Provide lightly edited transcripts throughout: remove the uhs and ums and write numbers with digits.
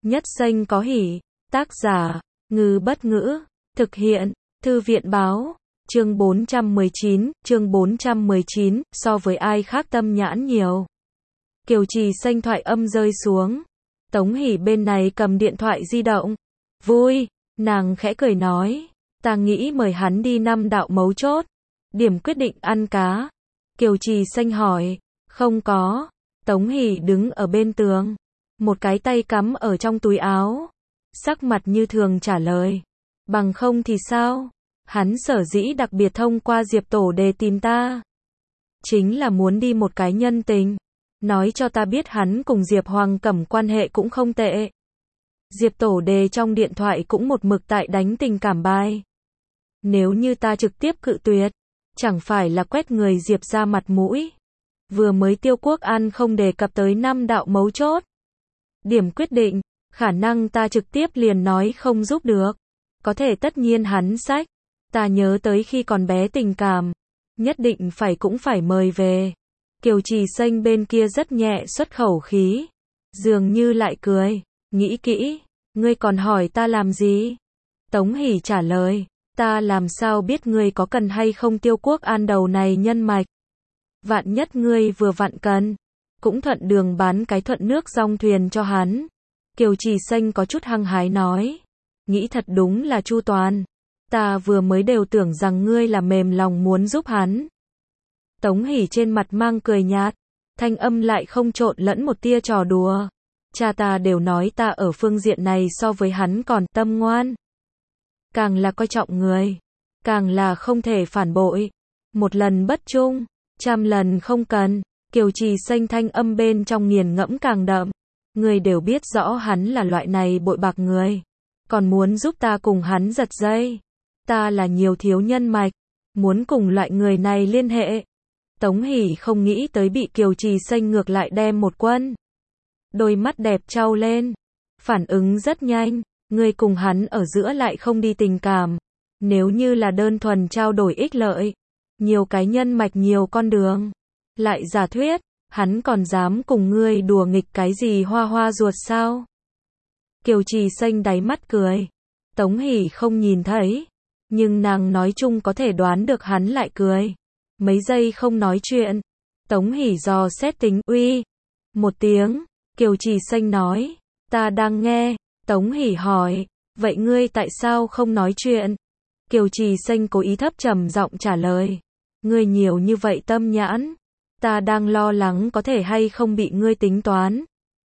Nhất danh có hỷ. Tác giả, Ngư Bất Ngữ. Thực hiện, Thư viện Báo. Chương 419, so với ai khác tâm nhãn nhiều. Kiều Trì Xanh thoại âm rơi xuống. Tống Hỷ bên này cầm điện thoại di động. Vui, nàng khẽ cười nói. Ta nghĩ mời hắn đi 5 đạo mấu chốt. Điểm quyết định ăn cá. Kiều Trì Xanh hỏi. Không có. Tống Hỷ đứng ở bên tường. Một cái tay cắm ở trong túi áo. Sắc mặt như thường trả lời. Bằng không thì sao? Hắn sở dĩ đặc biệt thông qua Diệp Tổ Đề tìm ta. Chính là muốn đi một cái nhân tình. Nói cho ta biết hắn cùng Diệp Hoàng Cẩm quan hệ cũng không tệ. Diệp Tổ Đề trong điện thoại cũng một mực tại đánh tình cảm bài. Nếu như ta trực tiếp cự tuyệt, chẳng phải là quét người Diệp ra mặt mũi. Vừa mới Tiêu Quốc An không đề cập tới 5 đạo mấu chốt. Điểm quyết định, khả năng ta trực tiếp liền nói không giúp được. Có thể tất nhiên hắn sách. Ta nhớ tới khi còn bé tình cảm. Nhất định cũng phải mời về. Kiều Trì Xanh bên kia rất nhẹ xuất khẩu khí. Dường như lại cười. Nghĩ kỹ. Ngươi còn hỏi ta làm gì? Tống Hỷ trả lời. Ta làm sao biết ngươi có cần hay không Tiêu Quốc An đầu này nhân mạch. Vạn nhất ngươi vừa vặn cần. Cũng thuận đường bán cái thuận nước dong thuyền cho hắn. Kiều Trì Xanh có chút hăng hái nói. Nghĩ thật đúng là chu toàn. Ta vừa mới đều tưởng rằng ngươi là mềm lòng muốn giúp hắn. Tống Hỷ trên mặt mang cười nhạt. Thanh âm lại không trộn lẫn một tia trò đùa. Cha ta đều nói ta ở phương diện này so với hắn còn tâm ngoan. Càng là coi trọng người. Càng là không thể phản bội. Một lần bất trung. 100 lần không cần. Kiều Trì Xanh thanh âm bên trong nghiền ngẫm càng đậm. Người đều biết rõ hắn là loại này bội bạc người. Còn muốn giúp ta cùng hắn giật dây. Ta là nhiều thiếu nhân mạch. Muốn cùng loại người này liên hệ. Tống Hỷ không nghĩ tới bị Kiều Trì Xanh ngược lại đem một quân. Đôi mắt đẹp trao lên. Phản ứng rất nhanh. Người cùng hắn ở giữa lại không đi tình cảm. Nếu như là đơn thuần trao đổi ích lợi. Nhiều cái nhân mạch nhiều con đường. Lại giả thuyết. Hắn còn dám cùng ngươi đùa nghịch cái gì hoa hoa ruột sao? Kiều Trì Xanh đáy mắt cười. Tống Hỷ không nhìn thấy. Nhưng nàng nói chung có thể đoán được hắn lại cười. Mấy giây không nói chuyện. Tống Hỷ dò xét tính uy. Một tiếng. Kiều Trì Xanh nói. Ta đang nghe. Tống Hỷ hỏi. Vậy ngươi tại sao không nói chuyện? Kiều Trì Xanh cố ý thấp trầm giọng trả lời. Ngươi nhiều như vậy tâm nhãn. Ta đang lo lắng có thể hay không bị ngươi tính toán.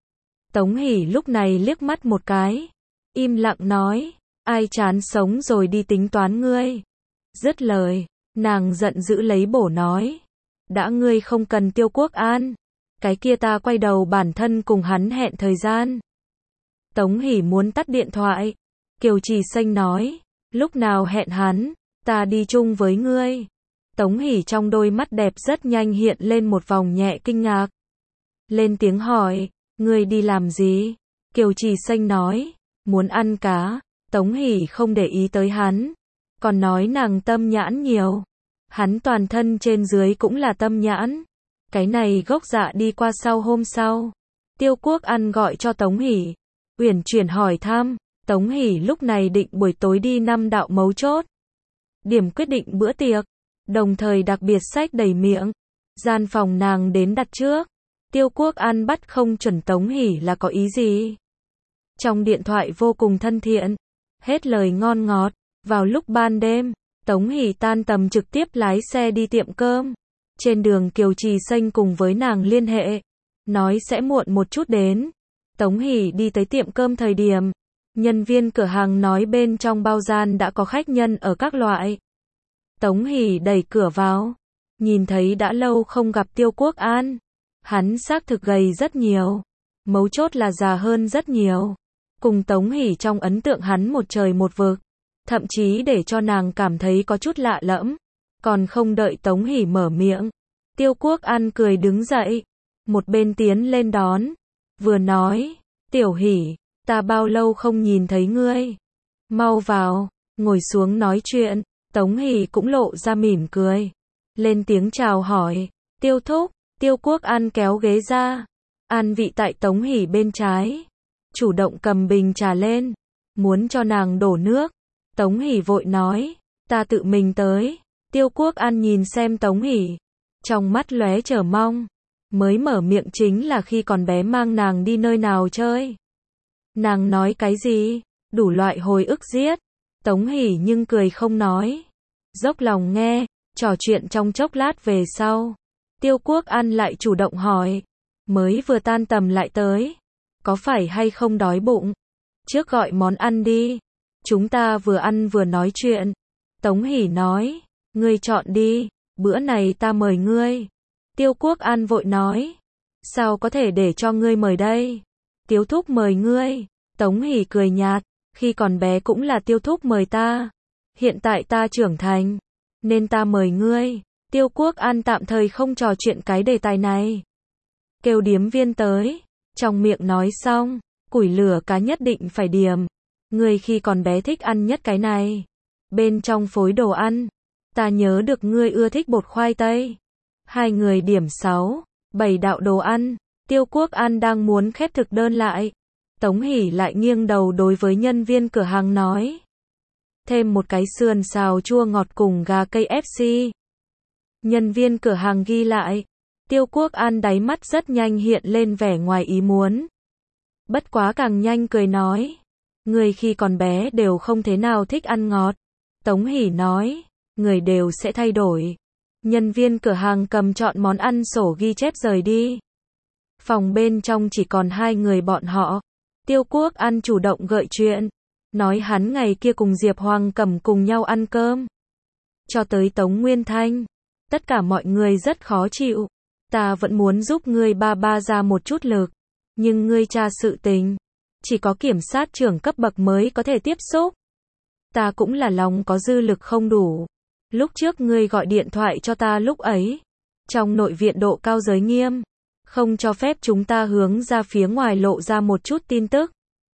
Tống Hỷ lúc này liếc mắt một cái. Im lặng nói. Ai chán sống rồi đi tính toán ngươi. Dứt lời. Nàng giận dữ lấy bổ nói. Đã ngươi không cần Tiêu Quốc An. Cái kia ta quay đầu bản thân cùng hắn hẹn thời gian. Tống Hỷ muốn tắt điện thoại. Kiều Trì Xanh nói. Lúc nào hẹn hắn. Ta đi chung với ngươi. Tống Hỷ trong đôi mắt đẹp rất nhanh hiện lên một vòng nhẹ kinh ngạc. Lên tiếng hỏi. Ngươi đi làm gì? Kiều Trì Xanh nói. Muốn ăn cá. Tống Hỷ không để ý tới hắn. Còn nói nàng tâm nhãn nhiều. Hắn toàn thân trên dưới cũng là tâm nhãn. Cái này gốc dạ đi qua sau hôm sau. Tiêu Quốc An gọi cho Tống Hỷ. Uyển chuyển hỏi thăm. Tống Hỷ lúc này định buổi tối đi 5 đạo mấu chốt. Điểm quyết định bữa tiệc. Đồng thời đặc biệt sách đầy miệng. Gian phòng nàng đến đặt trước. Tiêu Quốc An bắt không chuẩn Tống Hỷ là có ý gì. Trong điện thoại vô cùng thân thiện. Hết lời ngon ngọt. Vào lúc ban đêm. Tống Hỷ tan tầm trực tiếp lái xe đi tiệm cơm. Trên đường Kiều Trì Xanh cùng với nàng liên hệ. Nói sẽ muộn một chút đến. Tống Hỷ đi tới tiệm cơm thời điểm. Nhân viên cửa hàng nói bên trong bao gian đã có khách nhân ở các loại. Tống Hỷ đẩy cửa vào. Nhìn thấy đã lâu không gặp Tiêu Quốc An. Hắn xác thực gầy rất nhiều. Mấu chốt là già hơn rất nhiều. Cùng Tống Hỷ trong ấn tượng hắn một trời một vực. Thậm chí để cho nàng cảm thấy có chút lạ lẫm. Còn không đợi Tống Hỷ mở miệng. Tiêu Quốc An cười đứng dậy. Một bên tiến lên đón. Vừa nói. Tiểu Hỷ. Ta bao lâu không nhìn thấy ngươi. Mau vào. Ngồi xuống nói chuyện. Tống Hỷ cũng lộ ra mỉm cười. Lên tiếng chào hỏi. Tiêu thúc. Tiêu Quốc An kéo ghế ra. An vị tại Tống Hỷ bên trái. chủ động cầm bình trà lên, muốn cho nàng đổ nước. Tống Hỷ vội nói, ta tự mình tới. Tiêu Quốc An nhìn xem Tống Hỷ, trong mắt lóe chờ mong, mới mở miệng chính là khi còn bé mang nàng đi nơi nào chơi. Nàng nói cái gì? Đủ loại hồi ức giết. Tống Hỷ nhưng cười không nói, dốc lòng nghe. Trò chuyện trong chốc lát về sau, Tiêu Quốc An lại chủ động hỏi, mới vừa tan tầm lại tới, có phải hay không đói bụng? Trước gọi món ăn đi, chúng ta vừa ăn vừa nói chuyện. Tống Hỷ nói, ngươi chọn đi, bữa này ta mời ngươi. Tiêu Quốc An vội nói, sao có thể để cho ngươi mời đây? Tiêu thúc mời ngươi. Tống Hỷ cười nhạt, khi còn bé cũng là Tiêu thúc mời ta, hiện tại ta trưởng thành, nên ta mời ngươi. Tiêu Quốc An tạm thời không trò chuyện cái đề tài này. Kêu điếm viên tới, trong miệng nói xong, củi lửa cá nhất định phải điểm. Ngươi khi còn bé thích ăn nhất cái này. Bên trong phối đồ ăn, ta nhớ được ngươi ưa thích bột khoai tây. Hai người điểm 6, 7 đạo đồ ăn. Tiêu Quốc An đang muốn khép thực đơn lại, Tống Hỷ lại nghiêng đầu đối với nhân viên cửa hàng nói, thêm một cái sườn xào chua ngọt cùng gà KFC. Nhân viên cửa hàng ghi lại. Tiêu Quốc An đáy mắt rất nhanh hiện lên vẻ ngoài ý muốn. Bất quá càng nhanh cười nói, người khi còn bé đều không thế nào thích ăn ngọt. Tống Hỷ nói, người đều sẽ thay đổi. Nhân viên cửa hàng cầm chọn món ăn sổ ghi chép rời đi. Phòng bên trong chỉ còn hai người bọn họ. Tiêu Quốc An chủ động gợi chuyện, nói hắn ngày kia cùng Diệp Hoàng Cẩm cùng nhau ăn cơm. Cho tới Tống Nguyên Thanh, tất cả mọi người rất khó chịu. Ta vẫn muốn giúp ngươi ba ra một chút lực, nhưng ngươi tra sự tình, chỉ có kiểm sát trưởng cấp bậc mới có thể tiếp xúc. Ta cũng là lòng có dư lực không đủ. Lúc trước ngươi gọi điện thoại cho ta lúc ấy, trong nội viện độ cao giới nghiêm, không cho phép chúng ta hướng ra phía ngoài lộ ra một chút tin tức.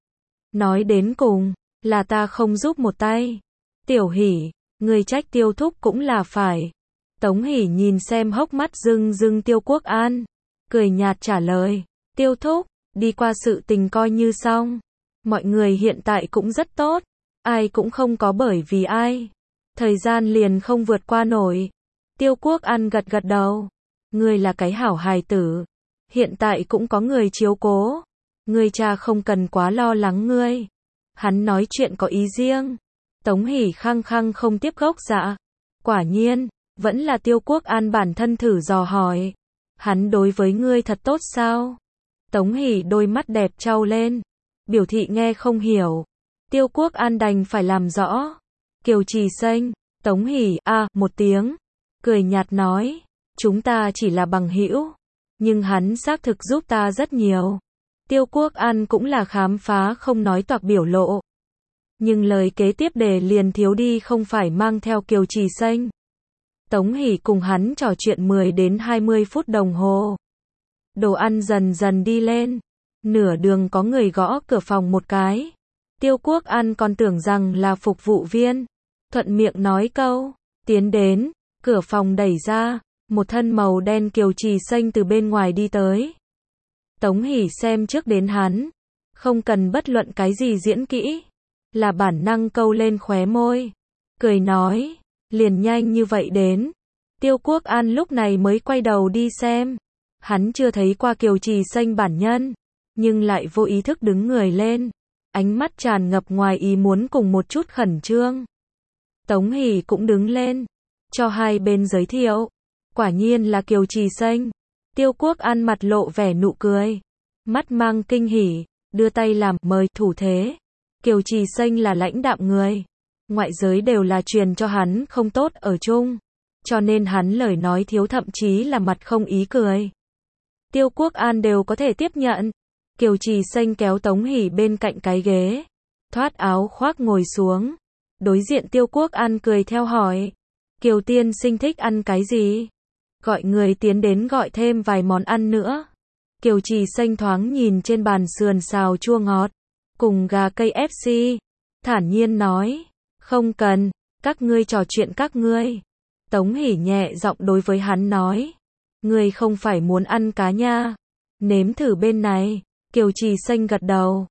Nói đến cùng, là ta không giúp một tay. Tiểu Hỷ, ngươi trách Tiêu thúc cũng là phải. Tống Hỷ nhìn xem hốc mắt rưng rưng Tiêu Quốc An, cười nhạt trả lời, Tiêu thúc, đi qua sự tình coi như xong. Mọi người hiện tại cũng rất tốt, ai cũng không có bởi vì ai. Thời gian liền không vượt qua nổi. Tiêu Quốc An gật gật đầu, ngươi là cái hảo hài tử, hiện tại cũng có người chiếu cố. Ngươi cha không cần quá lo lắng ngươi. Hắn nói chuyện có ý riêng. Tống Hỷ khăng khăng không tiếp gốc dạ. Quả nhiên, vẫn là Tiêu Quốc An bản thân thử dò hỏi. Hắn đối với ngươi thật tốt sao? Tống Hỷ đôi mắt đẹp trao lên, biểu thị nghe không hiểu. Tiêu Quốc An đành phải làm rõ. Kiều Trì Xanh. Tống Hỷ một tiếng, cười nhạt nói, chúng ta chỉ là bằng hữu, nhưng hắn xác thực giúp ta rất nhiều. Tiêu Quốc An cũng là khám phá không nói toạc biểu lộ. Nhưng lời kế tiếp đề liền thiếu đi không phải mang theo Kiều Trì Xanh. Tống Hỷ cùng hắn trò chuyện 10 đến 20 phút đồng hồ. Đồ ăn dần dần đi lên. Nửa đường có người gõ cửa phòng một cái. Tiêu Quốc An còn tưởng rằng là phục vụ viên. Thuận miệng nói câu, tiến đến. Cửa phòng đẩy ra. Một thân màu đen Kiều Trì Xanh từ bên ngoài đi tới. Tống Hỷ xem trước đến hắn. Không cần bất luận cái gì diễn kỹ. Là bản năng câu lên khóe môi. Cười nói, liền nhanh như vậy đến. Tiêu Quốc An lúc này mới quay đầu đi xem. Hắn chưa thấy qua Kiều Trì Xanh bản nhân, nhưng lại vô ý thức đứng người lên. Ánh mắt tràn ngập ngoài ý muốn cùng một chút khẩn trương. Tống Hỷ cũng đứng lên, cho hai bên giới thiệu. Quả nhiên là Kiều Trì Xanh. Tiêu Quốc An mặt lộ vẻ nụ cười, mắt mang kinh hỉ, đưa tay làm mời thủ thế. Kiều Trì Xanh là lãnh đạm người, ngoại giới đều là truyền cho hắn không tốt ở chung, cho nên hắn lời nói thiếu thậm chí là mặt không ý cười. Tiêu Quốc An đều có thể tiếp nhận. Kiều Trì Xanh kéo Tống Hỷ bên cạnh cái ghế, thoát áo khoác ngồi xuống. Đối diện Tiêu Quốc An cười theo hỏi, Kiều tiên sinh thích ăn cái gì? Gọi người tiến đến gọi thêm vài món ăn nữa. Kiều Trì Xanh thoáng nhìn trên bàn sườn xào chua ngọt, cùng gà KFC, thản nhiên nói, không cần, các ngươi trò chuyện các ngươi. Tống Hỷ nhẹ giọng đối với hắn nói, ngươi không phải muốn ăn cá nha, nếm thử bên này. Kiều Trì Xanh gật đầu,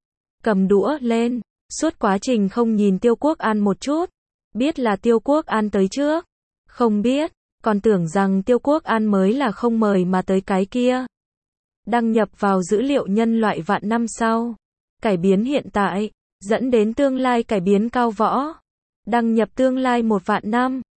cầm đũa lên, suốt quá trình không nhìn Tiêu Quốc An một chút. Biết là Tiêu Quốc An tới trước. Không biết, còn tưởng rằng Tiêu Quốc An mới là không mời mà tới cái kia. Đăng nhập vào dữ liệu nhân loại vạn năm sau. Cải biến hiện tại, dẫn đến tương lai cải biến cao võ. Đăng nhập tương lai 1 vạn năm.